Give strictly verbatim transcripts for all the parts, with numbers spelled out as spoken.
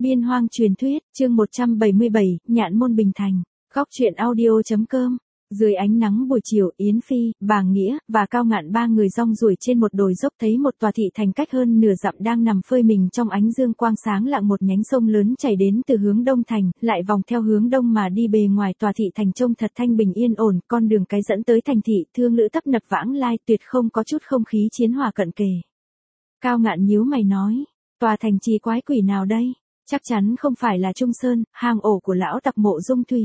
Biên hoang truyền thuyết, chương một trăm bảy mươi bảy, Nhạn môn Bình Thành. Góc truyện audio chấm com. Dưới ánh nắng buổi chiều, Yến Phi, Bàng Nghĩa, và Cao Ngạn ba người rong ruổi trên một đồi dốc thấy một tòa thị thành cách hơn nửa dặm đang nằm phơi mình trong ánh dương quang sáng lạng, một nhánh sông lớn chảy đến từ hướng đông thành, lại vòng theo hướng đông mà đi. Bề ngoài tòa thị thành trông thật thanh bình yên ổn, con đường cái dẫn tới thành thị, thương lữ tấp nập vãng lai, tuyệt không có chút không khí chiến hòa cận kề. Cao Ngạn nhíu mày nói, tòa thành trì quái quỷ nào đây? Chắc chắn không phải là Trung Sơn, hang ổ của lão tặc Mộ Dung Thùy.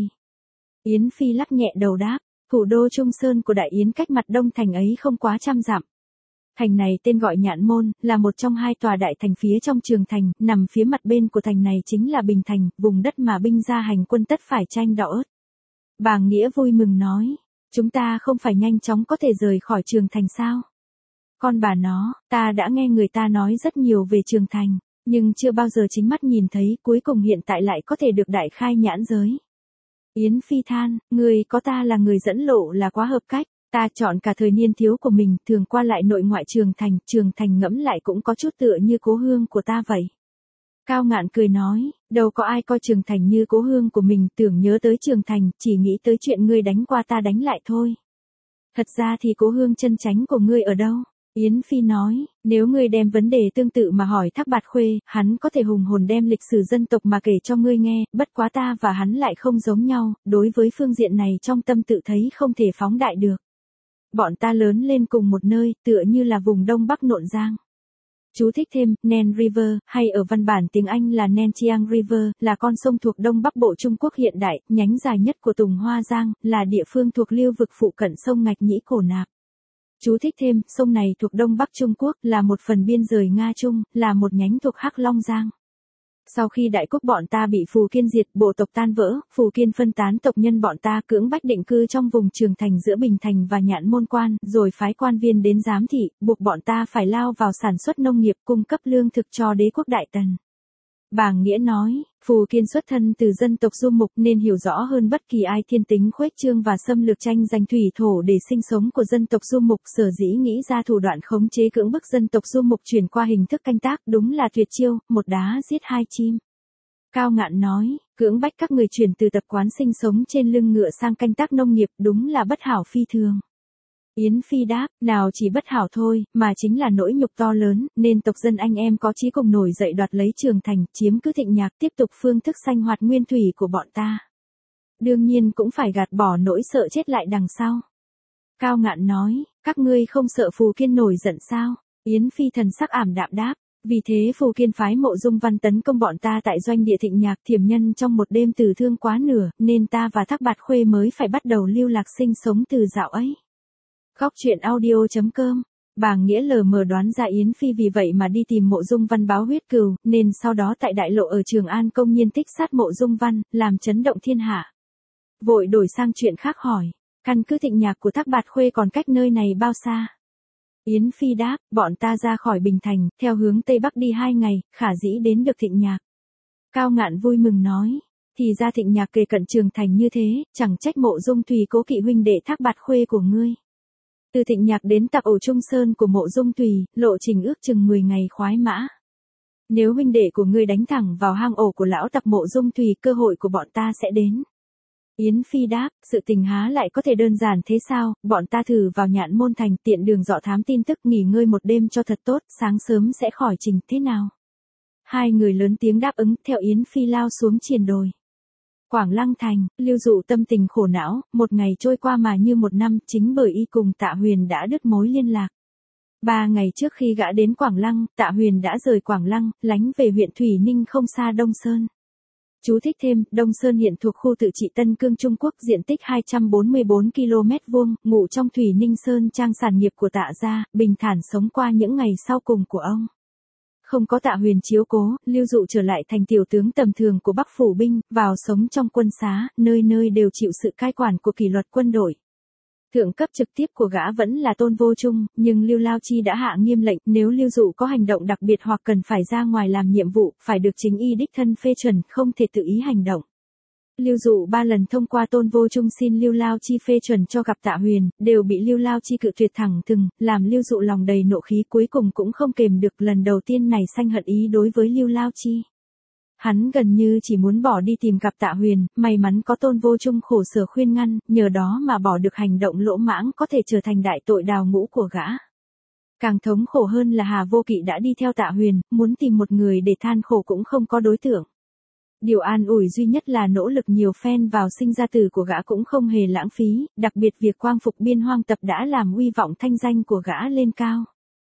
Yến Phi lắc nhẹ đầu đáp, thủ đô Trung Sơn của Đại Yến cách mặt đông thành ấy không quá trăm dặm. Thành này tên gọi Nhạn Môn, là một trong hai tòa đại thành phía trong Trường Thành, nằm phía mặt bên của thành này chính là Bình Thành, vùng đất mà binh gia hành quân tất phải tranh đỏ ớt. Bàng Nghĩa vui mừng nói, chúng ta không phải nhanh chóng có thể rời khỏi Trường Thành sao? Con bà nó, ta đã nghe người ta nói rất nhiều về Trường Thành, nhưng chưa bao giờ chính mắt nhìn thấy, cuối cùng hiện tại lại có thể được đại khai nhãn giới. Yến Phi than, người có ta là người dẫn lộ là quá hợp cách, ta chọn cả thời niên thiếu của mình, thường qua lại nội ngoại Trường Thành, Trường Thành ngẫm lại cũng có chút tựa như cố hương của ta vậy. Cao Ngạn cười nói, đâu có ai coi Trường Thành như cố hương của mình, tưởng nhớ tới Trường Thành, chỉ nghĩ tới chuyện ngươi đánh qua ta đánh lại thôi. Thật ra thì cố hương chân chánh của ngươi ở đâu? Yến Phi nói, nếu ngươi đem vấn đề tương tự mà hỏi Thác Bạt Khuê, hắn có thể hùng hồn đem lịch sử dân tộc mà kể cho ngươi nghe, bất quá ta và hắn lại không giống nhau, đối với phương diện này trong tâm tự thấy không thể phóng đại được. Bọn ta lớn lên cùng một nơi, tựa như là vùng Đông Bắc Nộn Giang. Chú thích thêm, Nen River, hay ở văn bản tiếng Anh là Nen Chiang River, là con sông thuộc Đông Bắc Bộ Trung Quốc hiện đại, nhánh dài nhất của Tùng Hoa Giang, là địa phương thuộc lưu vực phụ cận sông Ngạch Nhĩ Cổ Nạp. Chú thích thêm, sông này thuộc Đông Bắc Trung Quốc, là một phần biên giới Nga Trung, là một nhánh thuộc Hắc Long Giang. Sau khi Đại Quốc bọn ta bị Phù Kiên diệt, bộ tộc tan vỡ, Phù Kiên phân tán tộc nhân bọn ta cưỡng bách định cư trong vùng Trường Thành giữa Bình Thành và Nhạn Môn Quan, rồi phái quan viên đến giám thị, buộc bọn ta phải lao vào sản xuất nông nghiệp, cung cấp lương thực cho đế quốc Đại Tần. Bàng Nghĩa nói, Phù Kiên xuất thân từ dân tộc Du Mục nên hiểu rõ hơn bất kỳ ai thiên tính khuếch trương và xâm lược tranh giành thủy thổ để sinh sống của dân tộc Du Mục, sở dĩ nghĩ ra thủ đoạn khống chế cưỡng bức dân tộc Du Mục chuyển qua hình thức canh tác, đúng là tuyệt chiêu, một đá giết hai chim. Cao Ngạn nói, cưỡng bách các người chuyển từ tập quán sinh sống trên lưng ngựa sang canh tác nông nghiệp, đúng là bất hảo phi thường. Yến Phi đáp, nào chỉ bất hảo thôi, mà chính là nỗi nhục to lớn, nên tộc dân anh em có chí cùng nổi dậy đoạt lấy Trường Thành, chiếm cứ Thịnh Nhạc, tiếp tục phương thức sanh hoạt nguyên thủy của bọn ta. Đương nhiên cũng phải gạt bỏ nỗi sợ chết lại đằng sau. Cao Ngạn nói, các ngươi không sợ Phù Kiên nổi giận sao? Yến Phi thần sắc ảm đạm đáp, vì thế Phù Kiên phái Mộ Dung Văn tấn công bọn ta tại doanh địa Thịnh Nhạc, Thiểm Nhân trong một đêm tử thương quá nửa, nên ta và Thác Bạt Khuê mới phải bắt đầu lưu lạc sinh sống từ dạo ấy. Góc truyện audio chấm com. Bàng Nghĩa lờ mờ đoán ra Yến Phi vì vậy mà đi tìm Mộ Dung Văn báo huyết cừu, nên sau đó tại đại lộ ở Trường An công nhiên tích sát Mộ Dung Văn, làm chấn động thiên hạ. Vội đổi sang chuyện khác hỏi, căn cứ Thịnh Nhạc của Thác Bạt Khuê còn cách nơi này bao xa? Yến Phi đáp, bọn ta ra khỏi Bình Thành, theo hướng Tây Bắc đi hai ngày, khả dĩ đến được Thịnh Nhạc. Cao Ngạn vui mừng nói, thì ra Thịnh Nhạc kề cận Trường Thành như thế, chẳng trách Mộ Dung Thùy cố kỵ huynh đệ Thác Bạt Khuê của ngươi. Từ Thịnh Nhạc đến tặc ổ Trung Sơn của Mộ Dung Thùy, lộ trình ước chừng mười ngày khoái mã. Nếu huynh đệ của ngươi đánh thẳng vào hang ổ của lão tặc Mộ Dung Thùy, cơ hội của bọn ta sẽ đến. Yến Phi đáp, sự tình há lại có thể đơn giản thế sao, bọn ta thử vào Nhạn Môn Thành, tiện đường dò thám tin tức, nghỉ ngơi một đêm cho thật tốt, sáng sớm sẽ khỏi trình, thế nào? Hai người lớn tiếng đáp ứng, theo Yến Phi lao xuống triền đồi. Quảng Lăng Thành, Lưu Dụ tâm tình khổ não, một ngày trôi qua mà như một năm, chính bởi y cùng Tạ Huyền đã đứt mối liên lạc. Ba ngày trước khi gã đến Quảng Lăng, Tạ Huyền đã rời Quảng Lăng, lánh về huyện Thủy Ninh không xa Đông Sơn. Chú thích thêm, Đông Sơn hiện thuộc khu tự trị Tân Cương Trung Quốc, diện tích hai trăm bốn mươi bốn ki lô mét vuông, ngụ trong Thủy Ninh Sơn trang sản nghiệp của Tạ gia, bình thản sống qua những ngày sau cùng của ông. Không có Tạ Huyền chiếu cố, Lưu Dụ trở lại thành tiểu tướng tầm thường của Bắc phủ binh, vào sống trong quân xá, nơi nơi đều chịu sự cai quản của kỷ luật quân đội. Thượng cấp trực tiếp của gã vẫn là Tôn Vô Trung, nhưng Lưu Lao Chi đã hạ nghiêm lệnh, nếu Lưu Dụ có hành động đặc biệt hoặc cần phải ra ngoài làm nhiệm vụ, phải được chính y đích thân phê chuẩn, không thể tự ý hành động. Lưu Dụ ba lần thông qua Tôn Vô Trung xin Lưu Lao Chi phê chuẩn cho gặp Tạ Huyền, đều bị Lưu Lao Chi cự tuyệt thẳng thừng, làm Lưu Dụ lòng đầy nộ khí, cuối cùng cũng không kềm được, lần đầu tiên này sanh hận ý đối với Lưu Lao Chi. Hắn gần như chỉ muốn bỏ đi tìm gặp Tạ Huyền, may mắn có Tôn Vô Chung khổ sở khuyên ngăn, nhờ đó mà bỏ được hành động lỗ mãng có thể trở thành đại tội đào ngũ của gã. Càng thống khổ hơn là Hà Vô Kỵ đã đi theo Tạ Huyền, muốn tìm một người để than khổ cũng không có đối tượng. Điều an ủi duy nhất là nỗ lực nhiều phen vào sinh ra tử của gã cũng không hề lãng phí, đặc biệt việc quang phục biên hoang tập đã làm uy vọng thanh danh của gã lên cao.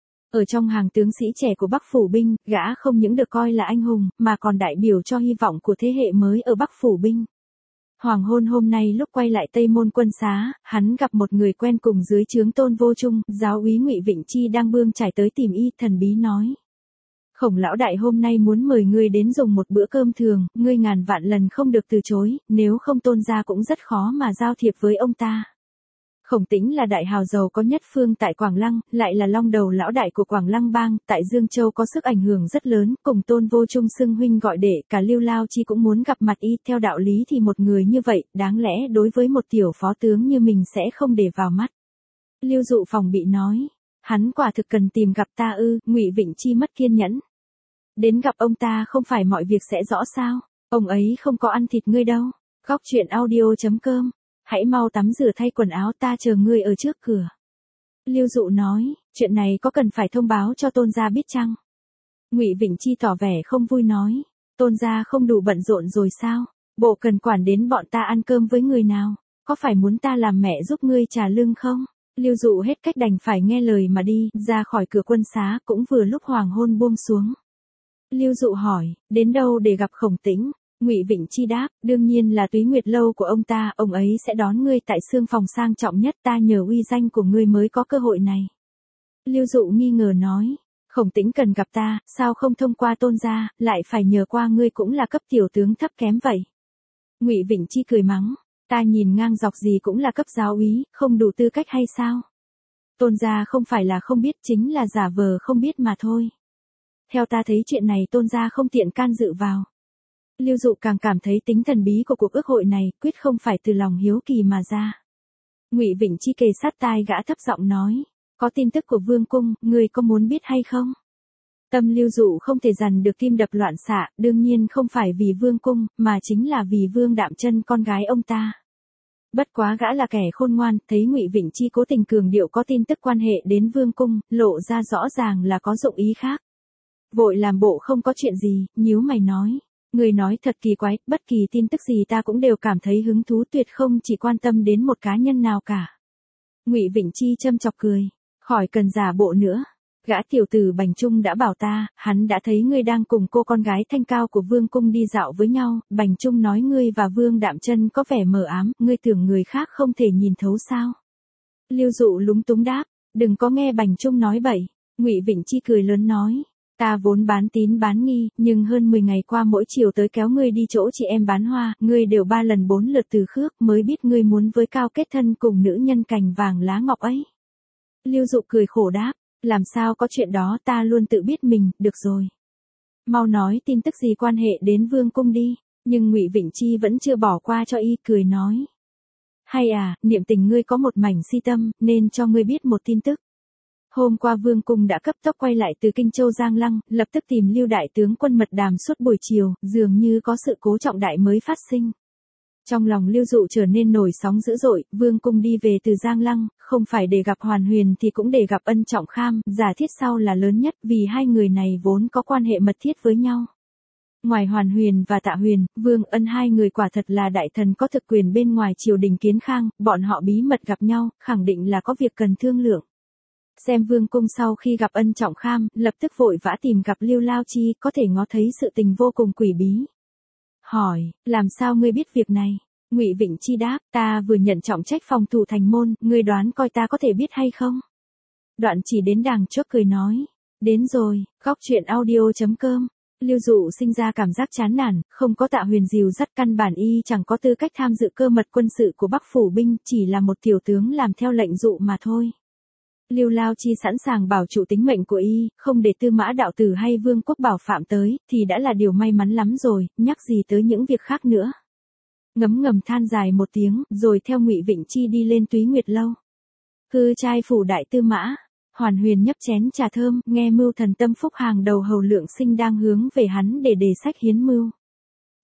Ở trong hàng tướng sĩ trẻ của Bắc Phủ Binh, gã không những được coi là anh hùng, mà còn đại biểu cho hy vọng của thế hệ mới ở Bắc Phủ Binh. Hoàng hôn hôm nay lúc quay lại Tây Môn Quân Xá, hắn gặp một người quen cùng dưới trướng Tôn Vô Chung, giáo úy Ngụy Vịnh Chi đang bươn trải tới tìm y, thần bí nói. Khổng lão đại hôm nay muốn mời ngươi đến dùng một bữa cơm thường, ngươi ngàn vạn lần không được từ chối, nếu không Tôn gia cũng rất khó mà giao thiệp với ông ta. Khổng Tĩnh là đại hào giàu có nhất phương tại Quảng Lăng, lại là long đầu lão đại của Quảng Lăng bang, tại Dương Châu có sức ảnh hưởng rất lớn, cùng Tôn Vô Chung xưng huynh gọi đệ, cả Lưu Lao Chi cũng muốn gặp mặt y, theo đạo lý thì một người như vậy, đáng lẽ đối với một tiểu phó tướng như mình sẽ không để vào mắt. Lưu Dụ phòng bị nói, hắn quả thực cần tìm gặp ta ư? Ngụy Vịnh Chi mất kiên nhẫn. Đến gặp ông ta không phải mọi việc sẽ rõ sao? Ông ấy không có ăn thịt ngươi đâu. Góc truyện audio chấm com. Hãy mau tắm rửa thay quần áo, ta chờ ngươi ở trước cửa. Lưu Dụ nói, chuyện này có cần phải thông báo cho Tôn gia biết chăng? Ngụy Vịnh Chi tỏ vẻ không vui nói, Tôn gia không đủ bận rộn rồi sao? Bộ cần quản đến bọn ta ăn cơm với người nào? Có phải muốn ta làm mẹ giúp ngươi trả lương không? Lưu Dụ hết cách đành phải nghe lời mà đi, ra khỏi cửa quân xá, cũng vừa lúc hoàng hôn buông xuống. Lưu Dụ hỏi, đến đâu để gặp Khổng Tĩnh? Ngụy Vịnh Chi đáp, đương nhiên là Túy Nguyệt lâu của ông ta, ông ấy sẽ đón ngươi tại xương phòng sang trọng nhất, ta nhờ uy danh của ngươi mới có cơ hội này. Lưu Dụ nghi ngờ nói, Khổng Tĩnh cần gặp ta, sao không thông qua Tôn gia, lại phải nhờ qua ngươi, cũng là cấp tiểu tướng thấp kém vậy. Ngụy Vịnh Chi cười mắng, ta nhìn ngang dọc gì cũng là cấp giáo úy, không đủ tư cách hay sao? Tôn gia không phải là không biết, chính là giả vờ không biết mà thôi. Theo ta thấy chuyện này Tôn gia không tiện can dự vào. Lưu Dụ càng cảm thấy tính thần bí của cuộc ước hội này, quyết không phải từ lòng hiếu kỳ mà ra. Ngụy Vịnh Chi kề sát tai gã thấp giọng nói, có tin tức của Vương cung, ngươi có muốn biết hay không? Tâm Lưu Dụ không thể dằn được tim đập loạn xạ, đương nhiên không phải vì Vương cung, mà chính là vì Vương Đạm Chân con gái ông ta. Bất quá gã là kẻ khôn ngoan, thấy Ngụy Vịnh Chi cố tình cường điệu có tin tức quan hệ đến Vương cung, lộ ra rõ ràng là có dụng ý khác. Vội làm bộ không có chuyện gì, nhíu mày nói. Người nói thật kỳ quái, bất kỳ tin tức gì ta cũng đều cảm thấy hứng thú, tuyệt không chỉ quan tâm đến một cá nhân nào cả. Ngụy Vịnh Chi châm chọc cười, khỏi cần giả bộ nữa. Gã tiểu tử Bành Trung đã bảo ta, hắn đã thấy ngươi đang cùng cô con gái thanh cao của Vương cung đi dạo với nhau, Bành Trung nói ngươi và Vương Đạm Chân có vẻ mờ ám, ngươi tưởng người khác không thể nhìn thấu sao? Lưu Dụ lúng túng đáp, đừng có nghe Bành Trung nói bậy. Ngụy Vịnh Chi cười lớn nói, ta vốn bán tín bán nghi, nhưng hơn mười ngày qua mỗi chiều tới kéo ngươi đi chỗ chị em bán hoa, ngươi đều ba lần bốn lượt từ khước, mới biết ngươi muốn với cao kết thân cùng nữ nhân cành vàng lá ngọc ấy. Lưu Dụ cười khổ đáp, làm sao có chuyện đó, ta luôn tự biết mình, được rồi. Mau nói tin tức gì quan hệ đến Vương cung đi, nhưng Ngụy Vịnh Chi vẫn chưa bỏ qua cho y, cười nói. Hay à, niệm tình ngươi có một mảnh si tâm, nên cho ngươi biết một tin tức. Hôm qua Vương cung đã cấp tốc quay lại từ Kinh Châu Giang Lăng, lập tức tìm Lưu đại tướng quân mật đàm suốt buổi chiều, dường như có sự cố trọng đại mới phát sinh. Trong lòng Lưu Dụ trở nên nổi sóng dữ dội, Vương cung đi về từ Giang Lăng, không phải để gặp Hoàn Huyền thì cũng để gặp Ân Trọng Kham, giả thiết sau là lớn nhất, vì hai người này vốn có quan hệ mật thiết với nhau. Ngoài Hoàn Huyền và Tạ Huyền, Vương Ân hai người quả thật là đại thần có thực quyền bên ngoài triều đình Kiến Khang, bọn họ bí mật gặp nhau, khẳng định là có việc cần thương lượng. Xem Vương cung sau khi gặp Ân Trọng Kham, lập tức vội vã tìm gặp Lưu Lao Chi, có thể ngó thấy sự tình vô cùng quỷ bí. Hỏi, làm sao ngươi biết việc này? Ngụy Vịnh Chi đáp, ta vừa nhận trọng trách phòng thủ thành môn, ngươi đoán coi ta có thể biết hay không? Đoạn chỉ đến đàng chót cười nói, đến rồi, góc truyện audio chấm com. Lưu Dụ sinh ra cảm giác chán nản, không có Tạ Huyền dìu dắt, căn bản y chẳng có tư cách tham dự cơ mật quân sự của Bắc Phủ Binh, chỉ là một tiểu tướng làm theo lệnh Dụ mà thôi. Lưu Lao Chi sẵn sàng bảo trụ tính mệnh của y, không để Tư Mã đạo tử hay Vương Quốc Bảo phạm tới, thì đã là điều may mắn lắm rồi, nhắc gì tới những việc khác nữa. Ngấm ngầm than dài một tiếng, rồi theo Ngụy Vịnh Chi đi lên Túy Nguyệt lâu. Cư trai phủ đại tư mã, Hoàn Huyền nhấp chén trà thơm, nghe mưu thần tâm phúc hàng đầu hầu Lượng Sinh đang hướng về hắn để đề sách hiến mưu.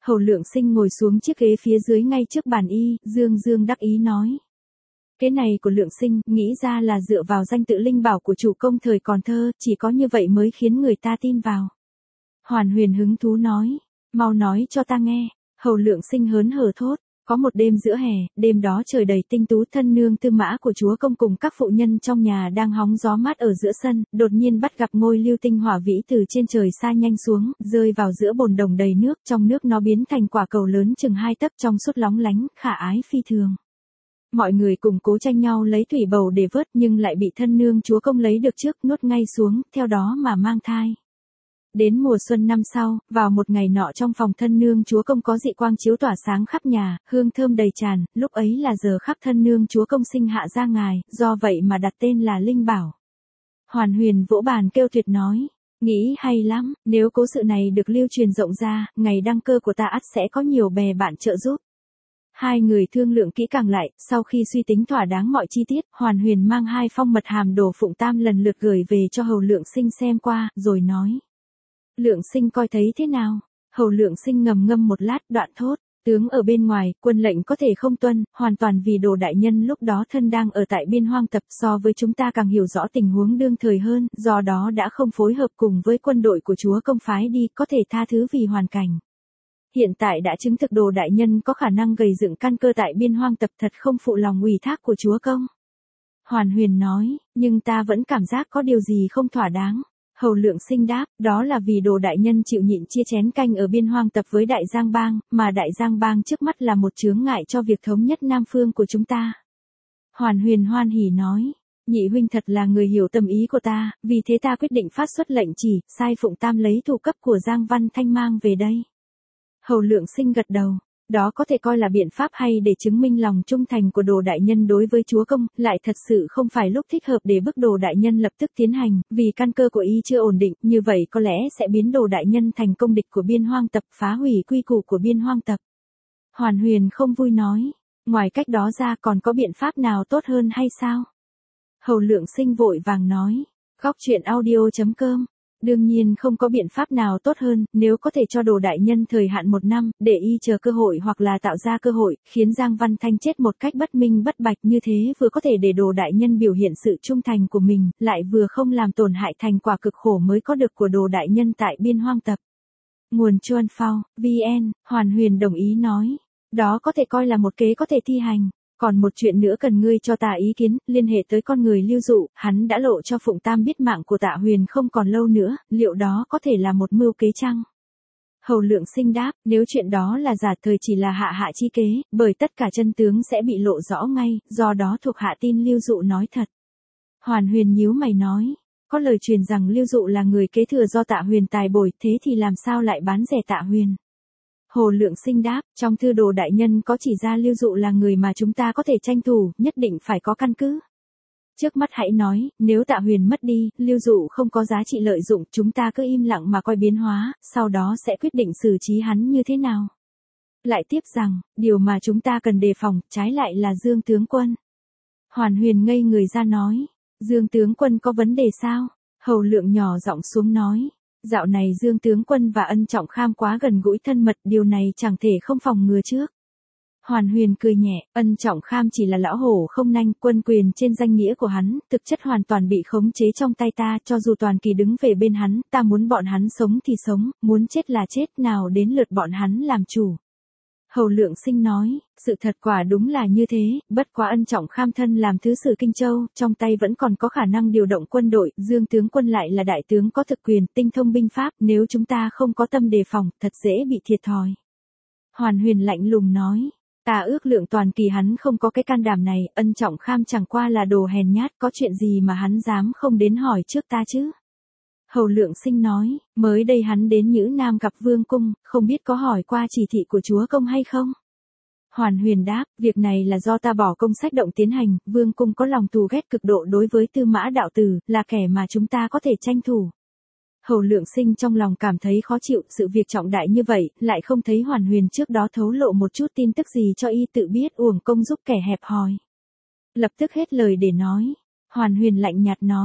Hầu Lượng Sinh ngồi xuống chiếc ghế phía dưới ngay trước bàn y, dương dương đắc ý nói. Cái này của Lượng Sinh, nghĩ ra là dựa vào danh tự linh bảo của chủ công thời còn thơ, chỉ có như vậy mới khiến người ta tin vào. Hoàn Huyền hứng thú nói, mau nói cho ta nghe. Hầu Lượng Sinh hớn hở thốt, có một đêm giữa hè, đêm đó trời đầy tinh tú, thân nương Tư Mã của chúa công cùng các phụ nhân trong nhà đang hóng gió mát ở giữa sân, đột nhiên bắt gặp ngôi lưu tinh hỏa vĩ từ trên trời xa nhanh xuống, rơi vào giữa bồn đồng đầy nước, trong nước nó biến thành quả cầu lớn chừng hai tấc trong suốt lóng lánh, khả ái phi thường. Mọi người cùng cố tranh nhau lấy thủy bầu để vớt nhưng lại bị thân nương chúa công lấy được trước, nuốt ngay xuống, theo đó mà mang thai. Đến mùa xuân năm sau, vào một ngày nọ trong phòng thân nương chúa công có dị quang chiếu tỏa sáng khắp nhà, hương thơm đầy tràn, lúc ấy là giờ khắc thân nương chúa công sinh hạ ra ngài, do vậy mà đặt tên là Linh Bảo. Hoàn Huyền vỗ bàn kêu tuyệt nói, nghĩ hay lắm, nếu cố sự này được lưu truyền rộng ra, ngày đăng cơ của ta ắt sẽ có nhiều bè bạn trợ giúp. Hai người thương lượng kỹ càng lại, sau khi suy tính thỏa đáng mọi chi tiết, Hoàn Huyền mang hai phong mật hàm đồ Phụng Tam lần lượt gửi về cho Hầu Lượng Sinh xem qua, rồi nói. Lượng Sinh coi thấy thế nào? Hầu Lượng Sinh ngầm ngâm một lát, đoạn thốt, tướng ở bên ngoài, quân lệnh có thể không tuân, hoàn toàn vì Đồ đại nhân lúc đó thân đang ở tại biên hoang tập, so với chúng ta càng hiểu rõ tình huống đương thời hơn, do đó đã không phối hợp cùng với quân đội của chúa công phái đi, có thể tha thứ vì hoàn cảnh. Hiện tại đã chứng thực Đồ đại nhân có khả năng gầy dựng căn cơ tại biên hoang tập, thật không phụ lòng ủy thác của chúa công. Hoàn Huyền nói, nhưng ta vẫn cảm giác có điều gì không thỏa đáng. Hầu Lượng Sinh đáp, đó là vì Đồ đại nhân chịu nhịn chia chén canh ở biên hoang tập với Đại Giang Bang, mà Đại Giang Bang trước mắt là một chướng ngại cho việc thống nhất Nam Phương của chúng ta. Hoàn Huyền hoan hỉ nói, nhị huynh thật là người hiểu tâm ý của ta, vì thế ta quyết định phát xuất lệnh chỉ, sai Phụng Tam lấy thủ cấp của Giang Văn Thanh mang về đây. Hầu Lượng Sinh gật đầu. Đó có thể coi là biện pháp hay để chứng minh lòng trung thành của Đồ đại nhân đối với chúa công, lại thật sự không phải lúc thích hợp để bức Đồ đại nhân lập tức tiến hành, vì căn cơ của y chưa ổn định, như vậy có lẽ sẽ biến Đồ đại nhân thành công địch của biên hoang tập, phá hủy quy củ của biên hoang tập. Hoàn Huyền không vui nói, ngoài cách đó ra còn có biện pháp nào tốt hơn hay sao? Hầu Lượng Sinh vội vàng nói, góc truyện audio chấm com. Đương nhiên không có biện pháp nào tốt hơn, nếu có thể cho Đồ đại nhân thời hạn một năm, để y chờ cơ hội hoặc là tạo ra cơ hội, khiến Giang Văn Thanh chết một cách bất minh bất bạch, như thế vừa có thể để Đồ đại nhân biểu hiện sự trung thành của mình, lại vừa không làm tổn hại thành quả cực khổ mới có được của Đồ đại nhân tại biên hoang tập. Nguồn Chuan Phao, vn, Hoàn Huyền đồng ý nói, đó có thể coi là một kế có thể thi hành. Còn một chuyện nữa cần ngươi cho ta ý kiến, liên hệ tới con người Lưu Dụ, hắn đã lộ cho Phụng Tam biết mạng của Tạ Huyền không còn lâu nữa, liệu đó có thể là một mưu kế chăng? Hầu Lượng Sinh đáp, nếu chuyện đó là giả thời chỉ là hạ hạ chi kế, bởi tất cả chân tướng sẽ bị lộ rõ ngay, do đó thuộc hạ tin Lưu Dụ nói thật. Hoàn Huyền nhíu mày nói, có lời truyền rằng Lưu Dụ là người kế thừa do Tạ Huyền tài bồi, thế thì làm sao lại bán rẻ Tạ Huyền? Hồ Lượng Sinh đáp, trong thư Đồ đại nhân có chỉ ra Lưu Dụ là người mà chúng ta có thể tranh thủ, nhất định phải có căn cứ. Trước mắt hãy nói, nếu Tạ Huyền mất đi, Lưu Dụ không có giá trị lợi dụng, chúng ta cứ im lặng mà coi biến hóa, sau đó sẽ quyết định xử trí hắn như thế nào. Lại tiếp rằng, điều mà chúng ta cần đề phòng, trái lại là Dương tướng quân. Hoàn Huyền ngây người ra nói, Dương tướng quân có vấn đề sao? Hầu Lượng nhỏ giọng xuống nói. Dạo này Dương tướng quân và Ân Trọng Kham quá gần gũi thân mật, điều này chẳng thể không phòng ngừa trước. Hoàn Huyền cười nhẹ, Ân Trọng Kham chỉ là lão hổ không nanh, quân quyền trên danh nghĩa của hắn, thực chất hoàn toàn bị khống chế trong tay ta, cho dù toàn kỳ đứng về bên hắn, ta muốn bọn hắn sống thì sống, muốn chết là chết, nào đến lượt bọn hắn làm chủ. Hầu Lượng Sinh nói, sự thật quả đúng là như thế, bất quá Ân Trọng Kham thân làm thứ sử Kinh Châu, trong tay vẫn còn có khả năng điều động quân đội, Dương tướng quân lại là đại tướng có thực quyền, tinh thông binh pháp, nếu chúng ta không có tâm đề phòng, thật dễ bị thiệt thòi. Hoàn Huyền lạnh lùng nói, ta ước lượng toàn kỳ hắn không có cái can đảm này, Ân Trọng Kham chẳng qua là đồ hèn nhát, có chuyện gì mà hắn dám không đến hỏi trước ta chứ? Hầu Lượng Sinh nói, mới đây hắn đến Nhữ Nam gặp Vương Cung, không biết có hỏi qua chỉ thị của chúa công hay không? Hoàn Huyền đáp, việc này là do ta bỏ công sách động tiến hành, Vương Cung có lòng thù ghét cực độ đối với Tư Mã đạo tử, là kẻ mà chúng ta có thể tranh thủ. Hầu Lượng Sinh trong lòng cảm thấy khó chịu, sự việc trọng đại như vậy, lại không thấy Hoàn Huyền trước đó thấu lộ một chút tin tức gì cho y tự biết, uổng công giúp kẻ hẹp hòi. Lập tức hết lời để nói. Hoàn Huyền lạnh nhạt nói,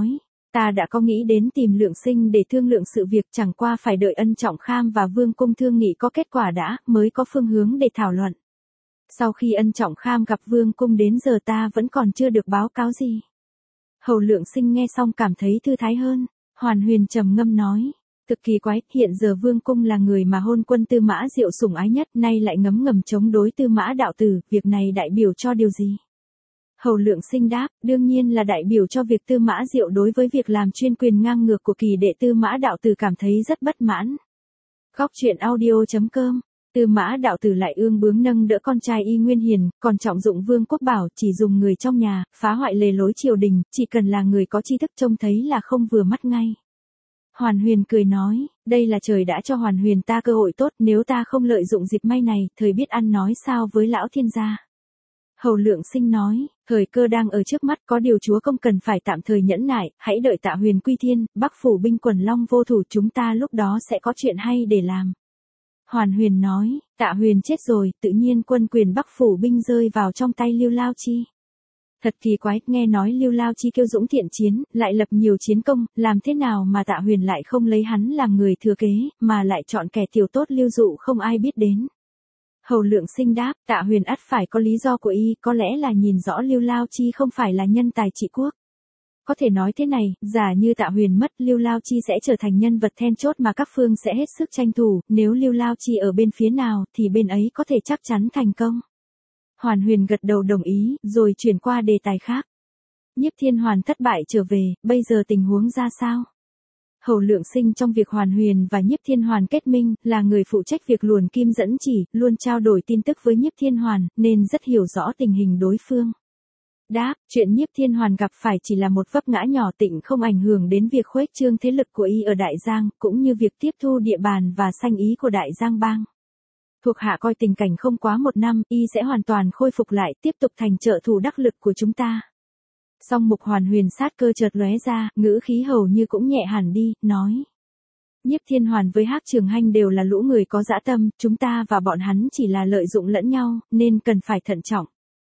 Ta đã có nghĩ đến tìm Lượng Sinh để thương lượng sự việc, chẳng qua phải đợi Ân Trọng Kham và Vương Cung thương nghị có kết quả đã, mới có phương hướng để thảo luận. Sau khi Ân Trọng Kham gặp Vương Cung đến giờ ta vẫn còn chưa được báo cáo gì. Hầu Lượng Sinh nghe xong cảm thấy thư thái hơn. Hoàn Huyền trầm ngâm nói. Thực kỳ quái, hiện giờ Vương Cung là người mà hôn quân Tư Mã Diệu sủng ái nhất, nay lại ngấm ngầm chống đối Tư Mã đạo tử, việc này đại biểu cho điều gì? Hầu Lượng Sinh đáp, đương nhiên là đại biểu cho việc Tư Mã Diệu đối với việc làm chuyên quyền ngang ngược của kỳ đệ Tư Mã đạo tử cảm thấy rất bất mãn. Góc truyện audio chấm com. Tư Mã đạo tử lại ương bướng nâng đỡ con trai Y Nguyên Hiền, còn trọng dụng Vương Quốc Bảo, chỉ dùng người trong nhà, phá hoại lề lối triều đình, chỉ cần là người có tri thức trông thấy là không vừa mắt ngay. Hoàn Huyền cười nói, đây là trời đã cho Hoàn Huyền ta cơ hội tốt, nếu ta không lợi dụng dịp may này, thời biết ăn nói sao với lão thiên gia. Hầu Lượng Sinh nói, thời cơ đang ở trước mắt, có điều chúa công cần phải tạm thời nhẫn nại, hãy đợi Tạ Huyền quy thiên, Bắc phủ binh quần long vô thủ, chúng ta lúc đó sẽ có chuyện hay để làm. Hoàn Huyền nói, Tạ Huyền chết rồi, tự nhiên quân quyền Bắc phủ binh rơi vào trong tay Lưu Lao Chi. Thật kỳ quái, nghe nói Lưu Lao Chi kiêu dũng thiện chiến, lại lập nhiều chiến công, làm thế nào mà Tạ Huyền lại không lấy hắn làm người thừa kế, mà lại chọn kẻ tiểu tốt Lưu Dụ không ai biết đến. Hầu Lượng Sinh đáp, Tạ Huyền ắt phải có lý do của y, có lẽ là nhìn rõ Lưu Lao Chi không phải là nhân tài trị quốc. Có thể nói thế này, giả như Tạ Huyền mất, Lưu Lao Chi sẽ trở thành nhân vật then chốt mà các phương sẽ hết sức tranh thủ, nếu Lưu Lao Chi ở bên phía nào, thì bên ấy có thể chắc chắn thành công. Hoàn Huyền gật đầu đồng ý, rồi chuyển qua đề tài khác. Nhiếp Thiên Hoàn thất bại trở về, bây giờ tình huống ra sao? Hầu Lượng Sinh trong việc Hoàn Huyền và Nhiếp Thiên Hoàn kết minh, là người phụ trách việc luồn kim dẫn chỉ, luôn trao đổi tin tức với Nhiếp Thiên Hoàn, nên rất hiểu rõ tình hình đối phương. Đáp, chuyện Nhiếp Thiên Hoàn gặp phải chỉ là một vấp ngã nhỏ, tịnh không ảnh hưởng đến việc khuếch trương thế lực của y ở Đại Giang, cũng như việc tiếp thu địa bàn và sanh ý của Đại Giang bang. Thuộc hạ coi tình cảnh không quá một năm, y sẽ hoàn toàn khôi phục lại, tiếp tục thành trợ thủ đắc lực của chúng ta. Song Mục Hoàn Huyền sát cơ chợt lóe ra, ngữ khí hầu như cũng nhẹ hẳn đi, nói. Nhiếp Thiên Hoàn với Hắc Trường Hanh đều là lũ người có dã tâm, chúng ta và bọn hắn chỉ là lợi dụng lẫn nhau, nên cần phải thận trọng.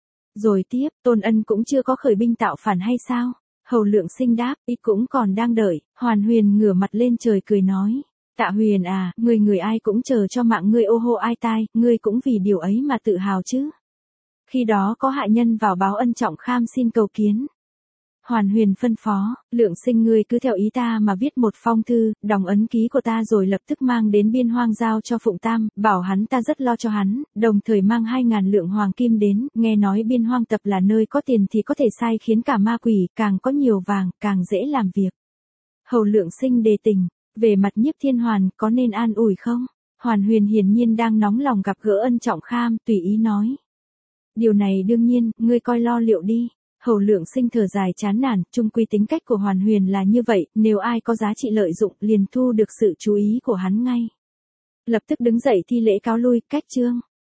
Rồi tiếp, Tôn Ân cũng chưa có khởi binh tạo phản hay sao? Hầu Lượng Sinh đáp, y cũng còn đang đợi. Hoàn Huyền ngửa mặt lên trời cười nói. Tạ Huyền à, người người ai cũng chờ cho mạng ngươi ô hô ai tai, ngươi cũng vì điều ấy mà tự hào chứ. Khi đó có hạ nhân vào báo Ân Trọng Kham xin cầu kiến. Hoàn Huyền phân phó, Lượng Sinh ngươi cứ theo ý ta mà viết một phong thư, đóng ấn ký của ta rồi lập tức mang đến Biên Hoang giao cho Phụng Tam, bảo hắn ta rất lo cho hắn, đồng thời mang hai ngàn lượng hoàng kim đến, nghe nói Biên Hoang tập là nơi có tiền thì có thể sai khiến cả ma quỷ, càng có nhiều vàng, càng dễ làm việc. Hầu Lượng Sinh đề tình, về mặt Nhiếp Thiên Hoàn có nên an ủi không? Hoàn Huyền hiển nhiên đang nóng lòng gặp gỡ Ân Trọng Kham, tùy ý nói. Điều này đương nhiên, ngươi coi lo liệu đi. Hầu Lượng Sinh thở dài chán nản, chung quy tính cách của Hoàn Huyền là như vậy, nếu ai có giá trị lợi dụng, liền thu được sự chú ý của hắn ngay. Lập tức đứng dậy thi lễ cáo lui, cách chương.